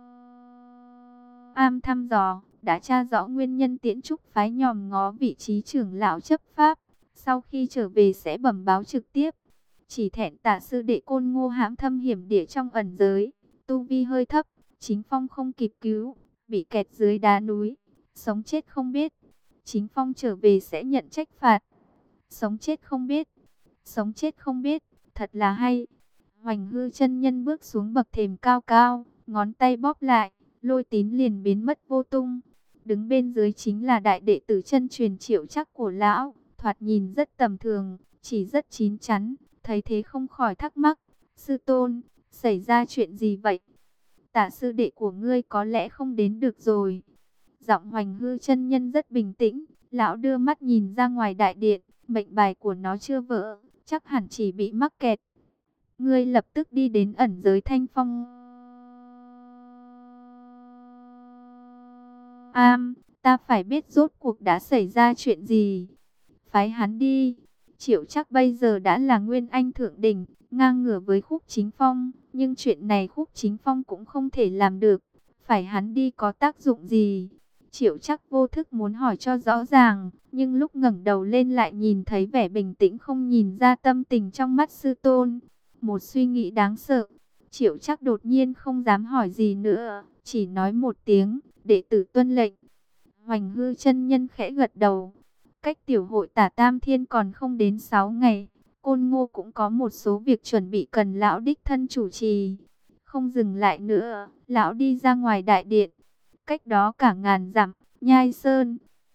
am thăm dò, đã tra rõ nguyên nhân Tiễn Trúc phái nhòm ngó vị trí trưởng lão chấp pháp. Sau khi trở về sẽ bẩm báo trực tiếp. Chỉ thẹn tả sư đệ Côn Ngô hãm thâm hiểm địa trong ẩn giới, tu vi hơi thấp, Chính Phong không kịp cứu, bị kẹt dưới đá núi, sống chết không biết. Chính Phong trở về sẽ nhận trách phạt. Sống chết không biết, sống chết không biết, thật là hay. Hoành Hư chân nhân bước xuống bậc thềm cao cao, ngón tay bóp lại, Lôi Tín liền biến mất vô tung. Đứng bên dưới chính là đại đệ tử chân truyền Triệu Trắc của lão, thoạt nhìn rất tầm thường, chỉ rất chín chắn. Thấy thế không khỏi thắc mắc, sư tôn, xảy ra chuyện gì vậy? Tả sư đệ của ngươi có lẽ không đến được rồi. Giọng Hoành Hư chân nhân rất bình tĩnh, lão đưa mắt nhìn ra ngoài đại điện, mệnh bài của nó chưa vỡ, chắc hẳn chỉ bị mắc kẹt. Ngươi lập tức đi đến ẩn giới Thanh Phong am, ta phải biết rốt cuộc đã xảy ra chuyện gì. Phái hắn đi. Triệu Trắc bây giờ đã là Nguyên Anh thượng đỉnh, ngang ngửa với Khúc Chính Phong, nhưng chuyện này Khúc Chính Phong cũng không thể làm được. Phải hắn đi có tác dụng gì? Triệu Trắc vô thức muốn hỏi cho rõ ràng, nhưng lúc ngẩng đầu lên lại nhìn thấy vẻ bình tĩnh không nhìn ra tâm tình trong mắt sư tôn. Một suy nghĩ đáng sợ. Triệu Trắc đột nhiên không dám hỏi gì nữa, chỉ nói một tiếng, đệ tử tuân lệnh. Hoành Hư chân nhân khẽ gật đầu. Cách tiểu hội Tả Tam Thiên còn không đến 6 ngày, Côn Ngô cũng có một số việc chuẩn bị cần lão đích thân chủ trì. Không dừng lại nữa, lão đi ra ngoài đại điện. Cách đó cả ngàn dặm, Nhai Sơn.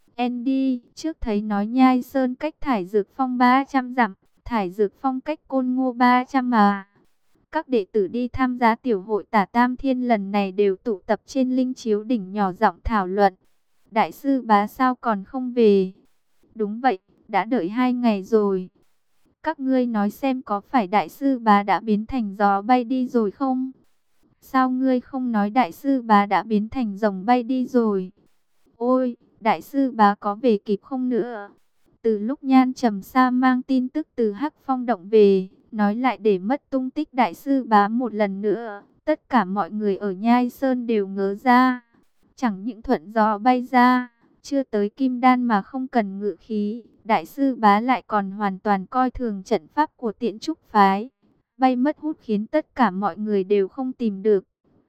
Andy trước thấy nói Nhai Sơn cách Thải Dược Phong 300 dặm, Thải Dược Phong cách Côn Ngô 300 mà. Các đệ tử đi tham gia tiểu hội Tả Tam Thiên lần này đều tụ tập trên Linh Chiếu đỉnh nhỏ giọng thảo luận. Đại sư bá sao còn không về? Đúng vậy, đã đợi 2 ngày rồi. Các ngươi nói xem có phải đại sư bá đã biến thành gió bay đi rồi không? Sao ngươi không nói đại sư bá đã biến thành rồng bay đi rồi? Ôi, đại sư bá có về kịp không nữa? Từ lúc Nhan Trầm Sa mang tin tức từ Hắc Phong động về, nói lại để mất tung tích đại sư bá một lần nữa, tất cả mọi người ở Nhai Sơn đều ngớ ra. Chẳng những thuận gió bay ra, chưa tới kim đan mà không cần ngự khí, đại sư bá lại còn hoàn toàn coi thường trận pháp của Tiễn Trúc phái. Bay mất hút khiến tất cả mọi người đều không tìm được.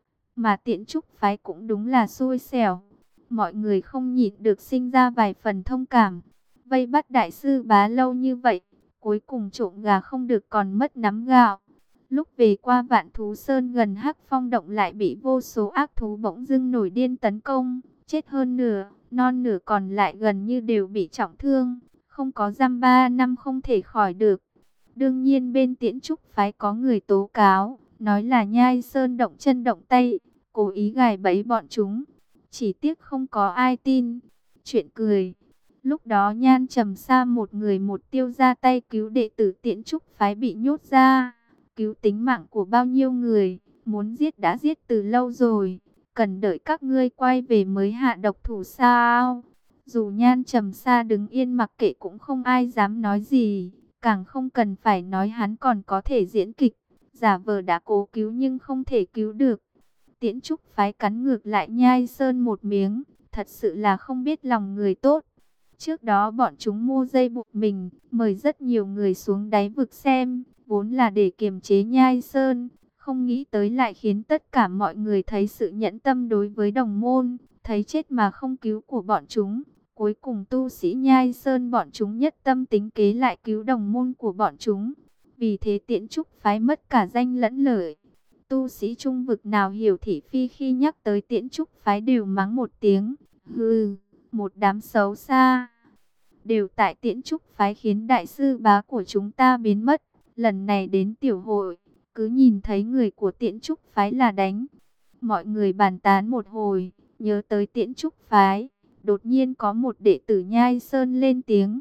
Mà Tiễn Trúc phái cũng đúng là xui xẻo. Mọi người không nhịn được sinh ra vài phần thông cảm. Vây bắt đại sư bá lâu như vậy, cuối cùng trộm gà không được còn mất nắm gạo. Lúc về qua Vạn Thú Sơn gần Hắc Phong động lại bị vô số ác thú bỗng dưng nổi điên tấn công, chết hơn nửa, non nửa còn lại gần như đều bị trọng thương, không có giam 3 năm không thể khỏi được. Đương nhiên bên Tiễn Trúc phái có người tố cáo, nói là Nhai Sơn động chân động tay, cố ý gài bẫy bọn chúng. Chỉ tiếc không có ai tin. Chuyện cười. Lúc đó Nhan Trầm Sa một người một tiêu ra tay cứu đệ tử Tiễn Trúc phái bị nhốt ra, cứu tính mạng của bao nhiêu người, muốn giết đã giết từ lâu rồi, cần đợi các ngươi quay về mới hạ độc thủ sao? Dù Nhan Trầm Sa đứng yên mặc kệ cũng không ai dám nói gì, càng không cần phải nói hắn còn có thể diễn kịch, giả vờ đã cố cứu nhưng không thể cứu được. Tiễn Trúc phái cắn ngược lại Nhai Sơn một miếng, thật sự là không biết lòng người tốt. Trước đó bọn chúng mua dây buộc mình, mời rất nhiều người xuống đáy vực xem, vốn là để kiềm chế Nhai Sơn, không nghĩ tới lại khiến tất cả mọi người thấy sự nhẫn tâm đối với đồng môn, thấy chết mà không cứu của bọn chúng. Cuối cùng tu sĩ Nhai Sơn bọn chúng nhất tâm tính kế lại cứu đồng môn của bọn chúng. Vì thế Tiễn Trúc phái mất cả danh lẫn lợi. Tu sĩ trung vực nào hiểu thị phi khi nhắc tới Tiễn Trúc phái đều mắng một tiếng. Hừ, một đám xấu xa. Đều tại Tiễn Trúc phái khiến đại sư bá của chúng ta biến mất. Lần này đến tiểu hội, cứ nhìn thấy người của Tiễn Trúc phái là đánh. Mọi người bàn tán một hồi, nhớ tới Tiễn Trúc phái. Đột nhiên có một đệ tử Nhai Sơn lên tiếng.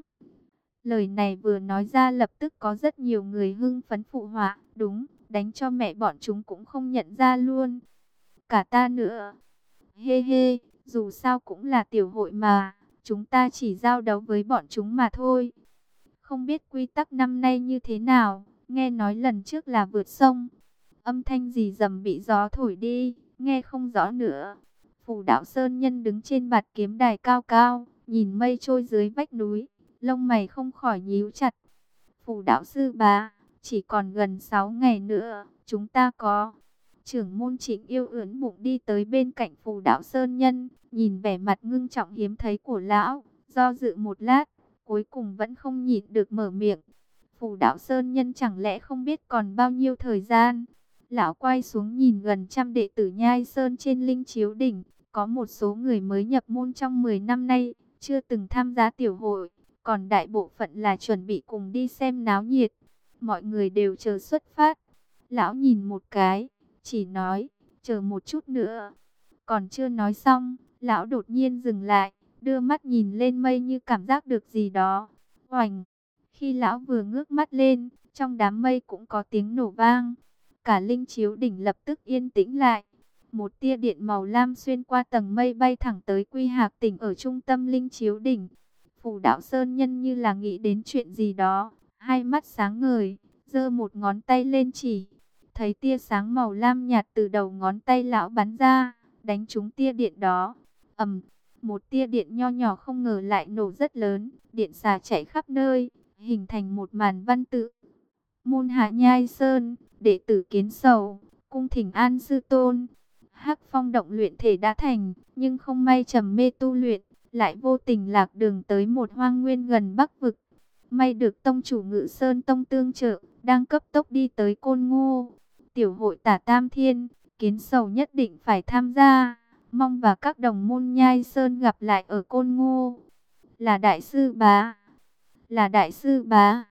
Lời này vừa nói ra lập tức có rất nhiều người hưng phấn phụ họa. Đúng, đánh cho mẹ bọn chúng cũng không nhận ra luôn. Cả ta nữa. Hê hê, dù sao cũng là tiểu hội mà. Chúng ta chỉ giao đấu với bọn chúng mà thôi. Không biết quy tắc năm nay như thế nào. Nghe nói lần trước là vượt sông. Âm thanh gì rầm bị gió thổi đi. Nghe không rõ nữa. Phù Đạo Sơn Nhân đứng trên bạt kiếm đài cao cao. Nhìn mây trôi dưới vách núi. Lông mày không khỏi nhíu chặt. Phù Đạo Sư bá, chỉ còn gần 6 ngày nữa. Chúng ta có... Trưởng môn Trịnh Yêu ưỡn bụng đi tới bên cạnh Phù Đạo Sơn Nhân, nhìn vẻ mặt ngưng trọng hiếm thấy của lão, do dự một lát, cuối cùng vẫn không nhịn được mở miệng. Phù Đạo Sơn Nhân chẳng lẽ không biết còn bao nhiêu thời gian? Lão quay xuống nhìn gần trăm đệ tử Nhai Sơn trên Linh Chiếu Đỉnh, có một số người mới nhập môn trong 10 năm nay, chưa từng tham gia tiểu hội, còn đại bộ phận là chuẩn bị cùng đi xem náo nhiệt. Mọi người đều chờ xuất phát. Lão nhìn một cái, chỉ nói, chờ một chút nữa. Còn chưa nói xong, lão đột nhiên dừng lại, đưa mắt nhìn lên mây như cảm giác được gì đó. Oành! Khi lão vừa ngước mắt lên, trong đám mây cũng có tiếng nổ vang. Cả Linh Chiếu Đỉnh lập tức yên tĩnh lại. Một tia điện màu lam xuyên qua tầng mây bay thẳng tới Quy Hạc Tỉnh ở trung tâm Linh Chiếu Đỉnh. Phù Đạo Sơn Nhân như là nghĩ đến chuyện gì đó, hai mắt sáng ngời, giơ một ngón tay lên chỉ. Thấy tia sáng màu lam nhạt từ đầu ngón tay lão bắn ra, đánh trúng tia điện đó. Ầm, một tia điện nho nhỏ không ngờ lại nổ rất lớn, điện xà chạy khắp nơi, hình thành một màn văn tự. Môn Hạ Nhai Sơn, đệ tử Kiến Sầu, cung thỉnh an sư tôn. Hắc Phong động luyện thể đã thành, nhưng không may trầm mê tu luyện, lại vô tình lạc đường tới một hoang nguyên gần Bắc vực. May được tông chủ Ngự Sơn Tông tương trợ, đang cấp tốc đi tới Côn Ngô. Tiểu hội Tả Tam Thiên, Kiến Sầu nhất định phải tham gia, mong và các đồng môn Nhai Sơn gặp lại ở Côn Ngô. Là đại sư bá, là đại sư bá.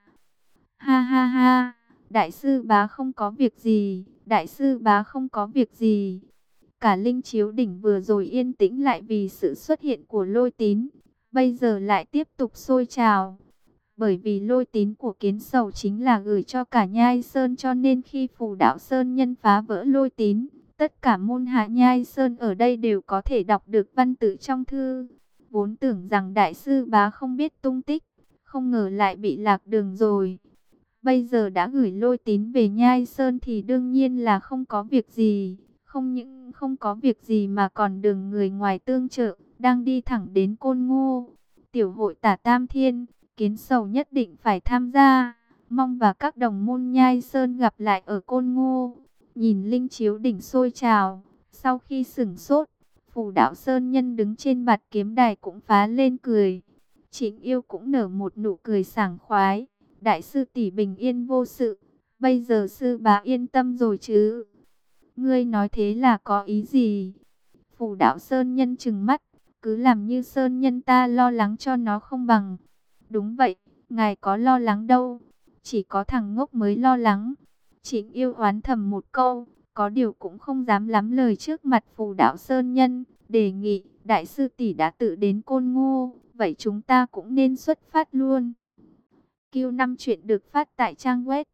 Ha ha ha, đại sư bá không có việc gì, đại sư bá không có việc gì. Cả Linh Chiếu Đỉnh vừa rồi yên tĩnh lại vì sự xuất hiện của Lôi Tín, bây giờ lại tiếp tục sôi trào. Bởi vì Lôi Tín của Kiến Sầu chính là gửi cho cả Nhai Sơn, cho nên khi Phù Đạo Sơn Nhân phá vỡ Lôi Tín, tất cả môn hạ Nhai Sơn ở đây đều có thể đọc được văn tự trong thư. Vốn tưởng rằng đại sư bá không biết tung tích, không ngờ lại bị lạc đường rồi. Bây giờ đã gửi Lôi Tín về Nhai Sơn thì đương nhiên là không có việc gì. Không những không có việc gì mà còn đường người ngoài tương trợ, đang đi thẳng đến Côn Ngô. Tiểu hội Tả Tam Thiên, Kiến Sầu nhất định phải tham gia, mong và các đồng môn Nhai Sơn gặp lại ở Côn Ngô. Nhìn Linh Chiếu Đỉnh sôi trào, sau khi sửng sốt, Phù Đạo Sơn Nhân đứng trên bạt kiếm đài cũng phá lên cười. Trịnh Yêu cũng nở một nụ cười sảng khoái. Đại sư tỷ bình yên vô sự, bây giờ sư bá yên tâm rồi chứ? Ngươi nói thế là có ý gì? Phù Đạo Sơn Nhân trừng mắt, cứ làm như Sơn Nhân ta lo lắng cho nó không bằng. Đúng vậy, ngài có lo lắng đâu, chỉ có thằng ngốc mới lo lắng. Trịnh Yêu oán thầm một câu, có điều cũng không dám lắm lời trước mặt Phù Đạo Sơn Nhân, đề nghị, đại sư tỷ đã tự đến Côn Ngô, vậy chúng ta cũng nên xuất phát luôn. Q5 chuyện được phát tại trang web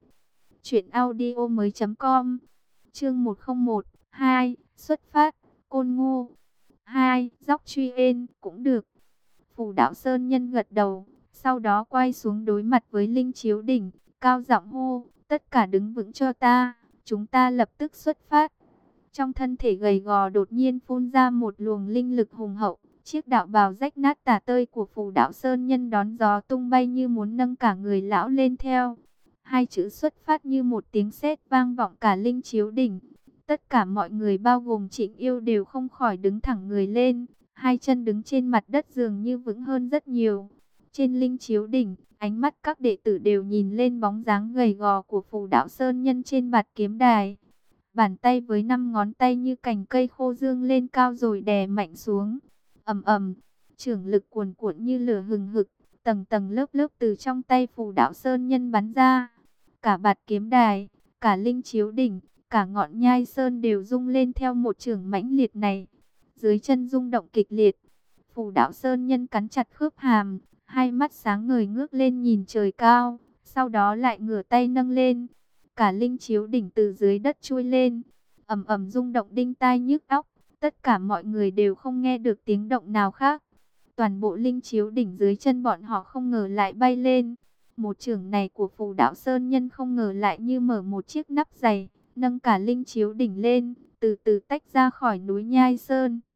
truyệnaudiomoi.com. Chương 101, 2, xuất phát, Côn Ngô. 2, dốc truy ên, cũng được. Phù Đạo Sơn Nhân gật đầu, sau đó quay xuống đối mặt với Linh Chiếu Đỉnh, cao giọng hô, tất cả đứng vững cho ta, chúng ta lập tức xuất phát. Trong thân thể gầy gò đột nhiên phun ra một luồng linh lực hùng hậu, Chiếc đạo bào rách nát tả tơi của Phù Đạo Sơn Nhân đón gió tung bay như muốn nâng cả người lão lên theo. Hai chữ xuất phát như một tiếng sét vang vọng cả Linh Chiếu đỉnh. Tất cả mọi người bao gồm Trịnh Yêu đều không khỏi đứng thẳng người lên, hai chân đứng trên mặt đất dường như vững hơn rất nhiều. Trên Linh Chiếu đỉnh, ánh mắt các đệ tử đều nhìn lên bóng dáng gầy gò của Phù Đạo Sơn Nhân trên bạt kiếm đài. Bàn tay với 5 ngón tay như cành cây khô dương lên cao rồi đè mạnh xuống. Ầm ầm, chưởng lực cuồn cuộn như lửa hừng hực, tầng tầng lớp lớp từ trong tay Phù Đạo Sơn Nhân bắn ra. Cả bạt kiếm đài, cả Linh Chiếu đỉnh, cả ngọn nhai sơn đều rung lên theo một chưởng mãnh liệt này. Dưới chân rung động kịch liệt, Phù Đạo Sơn Nhân cắn chặt khớp hàm, hai mắt sáng ngời ngước lên nhìn trời cao, sau đó lại ngửa tay nâng lên. Cả Linh Chiếu đỉnh từ dưới đất chui lên, ầm ầm rung động đinh tai nhức óc. Tất cả mọi người đều không nghe được tiếng động nào khác. Toàn bộ Linh Chiếu đỉnh dưới chân bọn họ không ngờ lại bay lên. Một chưởng này của Phù Đạo Sơn Nhân không ngờ lại như mở một chiếc nắp giày, nâng cả Linh Chiếu đỉnh lên, từ từ tách ra khỏi núi Nhai Sơn.